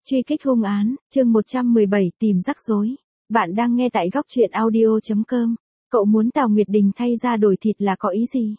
Truy kích hung án, chương 117 tìm rắc rối. Bạn đang nghe tại góc truyện audio.com. Cậu muốn Tào Nguyệt Đình thay da đổi thịt là có ý gì?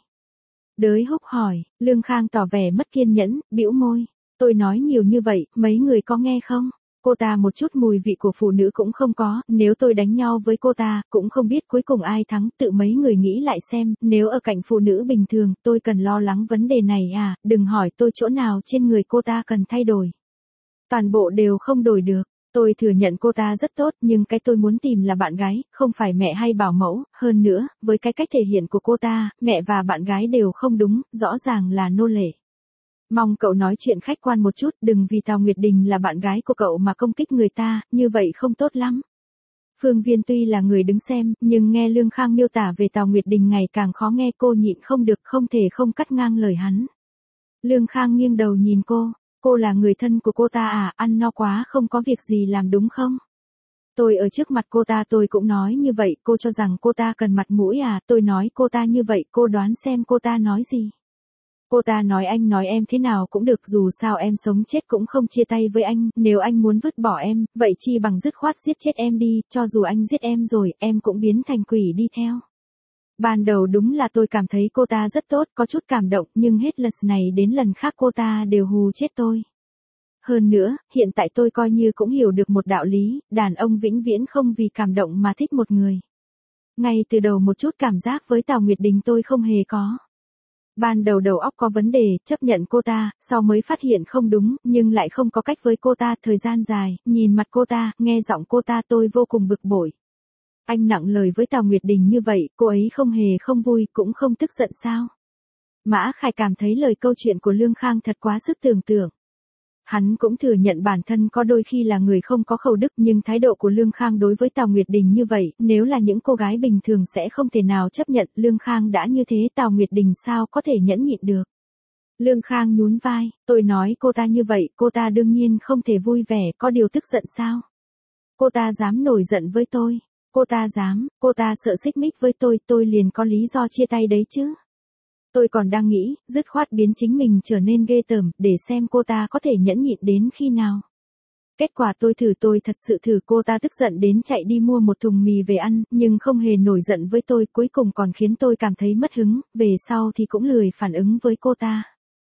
Đới Húc hỏi, Lương Khang tỏ vẻ mất kiên nhẫn, bĩu môi. Tôi nói nhiều như vậy, mấy người có nghe không? Cô ta một chút mùi vị của phụ nữ cũng không có, nếu tôi đánh nhau với cô ta, cũng không biết cuối cùng ai thắng, tự mấy người nghĩ lại xem, nếu ở cạnh phụ nữ bình thường, tôi cần lo lắng vấn đề này à, đừng hỏi tôi chỗ nào trên người cô ta cần thay đổi. Toàn bộ đều không đổi được. Tôi thừa nhận cô ta rất tốt, nhưng cái tôi muốn tìm là bạn gái, không phải mẹ hay bảo mẫu. Hơn nữa, với cái cách thể hiện của cô ta, mẹ và bạn gái đều không đúng, rõ ràng là nô lệ. Mong cậu nói chuyện khách quan một chút, đừng vì Tào Nguyệt Đình là bạn gái của cậu mà công kích người ta, như vậy không tốt lắm. Phương Viên tuy là người đứng xem, nhưng nghe Lương Khang miêu tả về Tào Nguyệt Đình ngày càng khó nghe, cô nhịn không được, không thể không cắt ngang lời hắn. Lương Khang nghiêng đầu nhìn cô là người thân của cô ta à, ăn no quá không có việc gì làm đúng không? Tôi ở trước mặt cô ta tôi cũng nói như vậy, cô cho rằng cô ta cần mặt mũi à, tôi nói cô ta như vậy, cô đoán xem cô ta nói gì? Cô ta nói anh nói em thế nào cũng được, dù sao em sống chết cũng không chia tay với anh, nếu anh muốn vứt bỏ em, vậy chi bằng dứt khoát giết chết em đi, cho dù anh giết em rồi, em cũng biến thành quỷ đi theo. Ban đầu đúng là tôi cảm thấy cô ta rất tốt, có chút cảm động, nhưng hết lần này đến lần khác cô ta đều hù chết tôi. Hơn nữa, hiện tại tôi coi như cũng hiểu được một đạo lý, đàn ông vĩnh viễn không vì cảm động mà thích một người. Ngay từ đầu một chút cảm giác với Tào Nguyệt Đình tôi không hề có. Ban đầu đầu óc có vấn đề, chấp nhận cô ta, sau mới phát hiện không đúng, nhưng lại không có cách với cô ta, thời gian dài, nhìn mặt cô ta, nghe giọng cô ta tôi vô cùng bực bội. Anh nặng lời với Tào Nguyệt Đình như vậy, cô ấy không hề không vui, cũng không tức giận sao? Mã Khải cảm thấy lời câu chuyện của Lương Khang thật quá sức tưởng tượng. Hắn cũng thừa nhận bản thân có đôi khi là người không có khẩu đức, nhưng thái độ của Lương Khang đối với Tào Nguyệt Đình như vậy, nếu là những cô gái bình thường sẽ không thể nào chấp nhận. Lương Khang đã như thế, Tào Nguyệt Đình sao có thể nhẫn nhịn được? Lương Khang nhún vai, tôi nói cô ta như vậy, cô ta đương nhiên không thể vui vẻ, có điều tức giận sao? Cô ta dám nổi giận với tôi. Cô ta dám, cô ta sợ xích mích với tôi liền có lý do chia tay đấy chứ. Tôi còn đang nghĩ, dứt khoát biến chính mình trở nên ghê tởm, để xem cô ta có thể nhẫn nhịn đến khi nào. Kết quả tôi thật sự thử, cô ta tức giận đến chạy đi mua một thùng mì về ăn, nhưng không hề nổi giận với tôi, cuối cùng còn khiến tôi cảm thấy mất hứng, về sau thì cũng lười phản ứng với cô ta.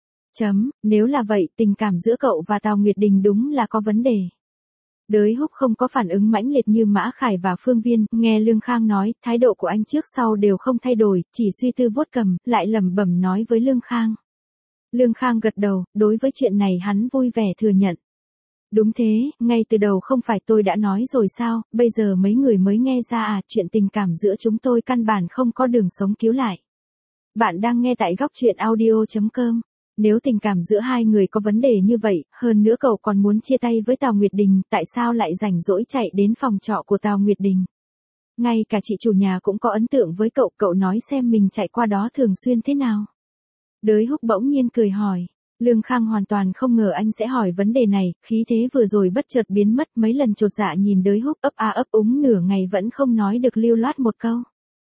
Nếu là vậy, tình cảm giữa cậu và Tào Nguyệt Đình đúng là có vấn đề. Đới Húc không có phản ứng mãnh liệt như Mã Khải và Phương Viên, nghe Lương Khang nói, thái độ của anh trước sau đều không thay đổi, chỉ suy tư vuốt cằm, lại lẩm bẩm nói với Lương Khang. Lương Khang gật đầu, đối với chuyện này hắn vui vẻ thừa nhận. Đúng thế, ngay từ đầu không phải tôi đã nói rồi sao, bây giờ mấy người mới nghe ra à, chuyện tình cảm giữa chúng tôi căn bản không có đường sống cứu lại. Bạn đang nghe tại góc truyện audio.com. Nếu tình cảm giữa hai người có vấn đề như vậy, hơn nữa cậu còn muốn chia tay với Tào Nguyệt Đình, tại sao lại rảnh rỗi chạy đến phòng trọ của Tào Nguyệt Đình? Ngay cả chị chủ nhà cũng có ấn tượng với cậu nói xem mình chạy qua đó thường xuyên thế nào? Đới Húc bỗng nhiên cười hỏi. Lương Khang hoàn toàn không ngờ anh sẽ hỏi vấn đề này, khí thế vừa rồi bất chợt biến mất, mấy lần chột dạ nhìn Đới Húc ấp a ấp úng nửa ngày vẫn không nói được lưu loát một câu.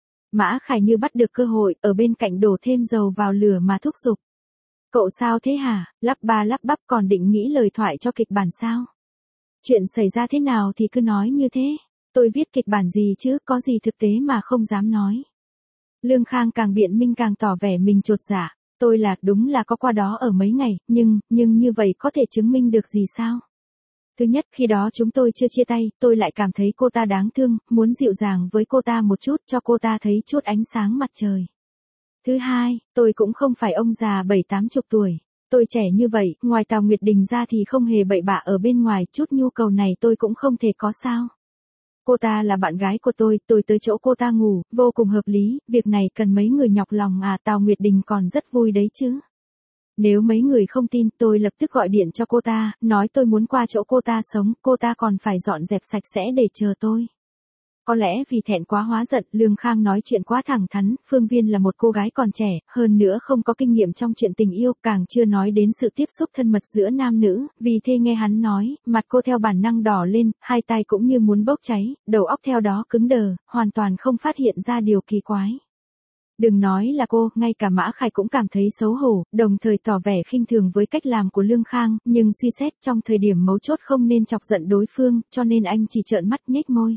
Mã Khải như bắt được cơ hội, ở bên cạnh đổ thêm dầu vào lửa mà thúc giục. Cậu sao thế hả, lắp ba lắp bắp còn định nghĩ lời thoại cho kịch bản sao? Chuyện xảy ra thế nào thì cứ nói như thế. Tôi viết kịch bản gì chứ, có gì thực tế mà không dám nói. Lương Khang càng biện minh càng tỏ vẻ mình chột dạ. Tôi đúng là có qua đó ở mấy ngày, nhưng như vậy có thể chứng minh được gì sao? Thứ nhất, khi đó chúng tôi chưa chia tay, tôi lại cảm thấy cô ta đáng thương, muốn dịu dàng với cô ta một chút, cho cô ta thấy chút ánh sáng mặt trời. Thứ hai, tôi cũng không phải ông già 70-80 tuổi. Tôi trẻ như vậy, ngoài Tào Nguyệt Đình ra thì không hề bậy bạ ở bên ngoài, chút nhu cầu này tôi cũng không thể có sao. Cô ta là bạn gái của tôi tới chỗ cô ta ngủ, vô cùng hợp lý, việc này cần mấy người nhọc lòng à, Tào Nguyệt Đình còn rất vui đấy chứ. Nếu mấy người không tin, tôi lập tức gọi điện cho cô ta, nói tôi muốn qua chỗ cô ta sống, cô ta còn phải dọn dẹp sạch sẽ để chờ tôi. Có lẽ vì thẹn quá hóa giận, Lương Khang nói chuyện quá thẳng thắn, Phương Viên là một cô gái còn trẻ, hơn nữa không có kinh nghiệm trong chuyện tình yêu, càng chưa nói đến sự tiếp xúc thân mật giữa nam nữ, vì thế nghe hắn nói, mặt cô theo bản năng đỏ lên, hai tay cũng như muốn bốc cháy, đầu óc theo đó cứng đờ, hoàn toàn không phát hiện ra điều kỳ quái. Đừng nói là cô, ngay cả Mã Khải cũng cảm thấy xấu hổ, đồng thời tỏ vẻ khinh thường với cách làm của Lương Khang, nhưng suy xét trong thời điểm mấu chốt không nên chọc giận đối phương, cho nên anh chỉ trợn mắt nhếch môi.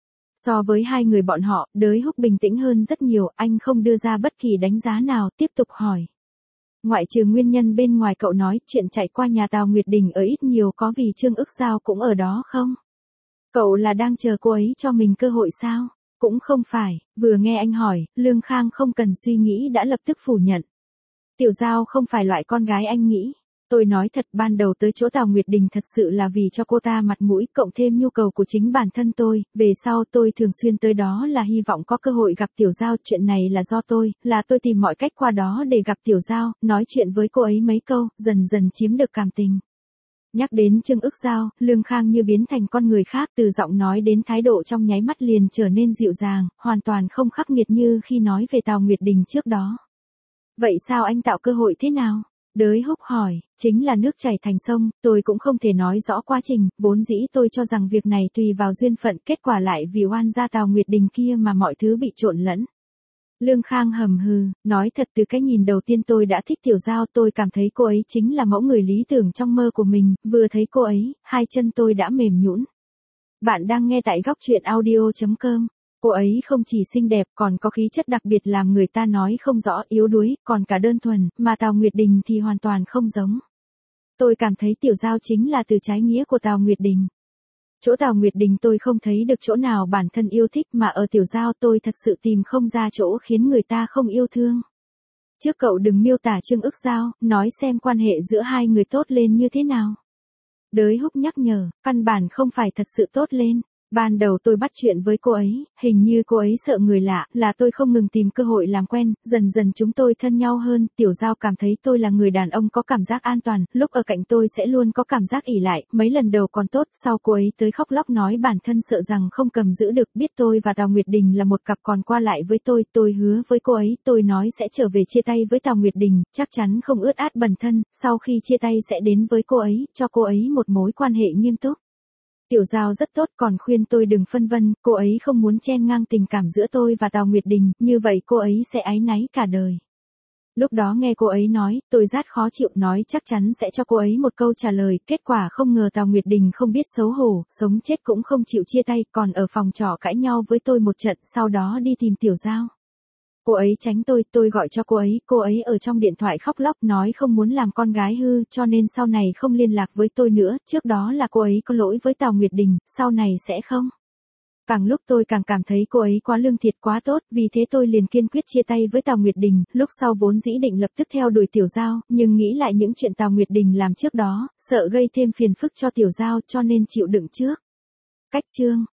So với hai người bọn họ, Đới Húc bình tĩnh hơn rất nhiều, anh không đưa ra bất kỳ đánh giá nào, tiếp tục hỏi. Ngoại trừ nguyên nhân bên ngoài cậu nói chuyện chạy qua nhà Tào Nguyệt Đình ở ít nhiều có vì Trương Ức Giao cũng ở đó không? Cậu là đang chờ cô ấy cho mình cơ hội sao? Cũng không phải, vừa nghe anh hỏi, Lương Khang không cần suy nghĩ đã lập tức phủ nhận. Tiểu Giao không phải loại con gái anh nghĩ. Tôi nói thật, ban đầu tới chỗ Tào Nguyệt Đình thật sự là vì cho cô ta mặt mũi, cộng thêm nhu cầu của chính bản thân tôi, về sau tôi thường xuyên tới đó là hy vọng có cơ hội gặp Tiểu Giao, chuyện này là do tôi, là tôi tìm mọi cách qua đó để gặp Tiểu Giao, nói chuyện với cô ấy mấy câu, dần dần chiếm được cảm tình. Nhắc đến Trương Ức Giao, Lương Khang như biến thành con người khác, từ giọng nói đến thái độ trong nháy mắt liền trở nên dịu dàng, hoàn toàn không khắc nghiệt như khi nói về Tào Nguyệt Đình trước đó. Vậy sao anh tạo cơ hội thế nào? Đới Húc hỏi, chính là nước chảy thành sông, tôi cũng không thể nói rõ quá trình, vốn dĩ tôi cho rằng việc này tùy vào duyên phận, kết quả lại vì oan gia Tào Nguyệt Đình kia mà mọi thứ bị trộn lẫn. Lương Khang hầm hừ, nói thật từ cái nhìn đầu tiên tôi đã thích Tiểu Giao, tôi cảm thấy cô ấy chính là mẫu người lý tưởng trong mơ của mình, vừa thấy cô ấy, hai chân tôi đã mềm nhũn. Bạn đang nghe tại góc truyện audio.com. Cô ấy không chỉ xinh đẹp còn có khí chất đặc biệt làm người ta nói không rõ, yếu đuối, còn cả đơn thuần, mà Tào Nguyệt Đình thì hoàn toàn không giống. Tôi cảm thấy Tiểu Giao chính là từ trái nghĩa của Tào Nguyệt Đình. Chỗ Tào Nguyệt Đình tôi không thấy được chỗ nào bản thân yêu thích, mà ở Tiểu Giao tôi thật sự tìm không ra chỗ khiến người ta không yêu thương. Trước cậu đừng miêu tả Trương Ức Giao, nói xem quan hệ giữa hai người tốt lên như thế nào. Đới Húc nhắc nhở, căn bản không phải thật sự tốt lên. Ban đầu tôi bắt chuyện với cô ấy, hình như cô ấy sợ người lạ, là tôi không ngừng tìm cơ hội làm quen, dần dần chúng tôi thân nhau hơn, Tiểu Giao cảm thấy tôi là người đàn ông có cảm giác an toàn, lúc ở cạnh tôi sẽ luôn có cảm giác ỷ lại, mấy lần đầu còn tốt, sau cô ấy tới khóc lóc nói bản thân sợ rằng không cầm giữ được, biết tôi và Tào Nguyệt Đình là một cặp còn qua lại với tôi hứa với cô ấy, tôi nói sẽ trở về chia tay với Tào Nguyệt Đình, chắc chắn không ướt át bẩn thân, sau khi chia tay sẽ đến với cô ấy, cho cô ấy một mối quan hệ nghiêm túc. Tiểu Giao rất tốt còn khuyên tôi đừng phân vân, cô ấy không muốn chen ngang tình cảm giữa tôi và Tào Nguyệt Đình, như vậy cô ấy sẽ áy náy cả đời. Lúc đó nghe cô ấy nói, tôi rất khó chịu, nói chắc chắn sẽ cho cô ấy một câu trả lời, kết quả không ngờ Tào Nguyệt Đình không biết xấu hổ, sống chết cũng không chịu chia tay, còn ở phòng trọ cãi nhau với tôi một trận, sau đó đi tìm Tiểu Giao. Cô ấy tránh tôi gọi cho cô ấy ở trong điện thoại khóc lóc nói không muốn làm con gái hư, cho nên sau này không liên lạc với tôi nữa, trước đó là cô ấy có lỗi với Tào Nguyệt Đình, sau này sẽ không. Càng lúc tôi càng cảm thấy cô ấy quá lương thiệt quá tốt, vì thế tôi liền kiên quyết chia tay với Tào Nguyệt Đình, lúc sau vốn dĩ định lập tức theo đuổi Tiểu Giao, nhưng nghĩ lại những chuyện Tào Nguyệt Đình làm trước đó, sợ gây thêm phiền phức cho Tiểu Giao cho nên chịu đựng trước. Cách chương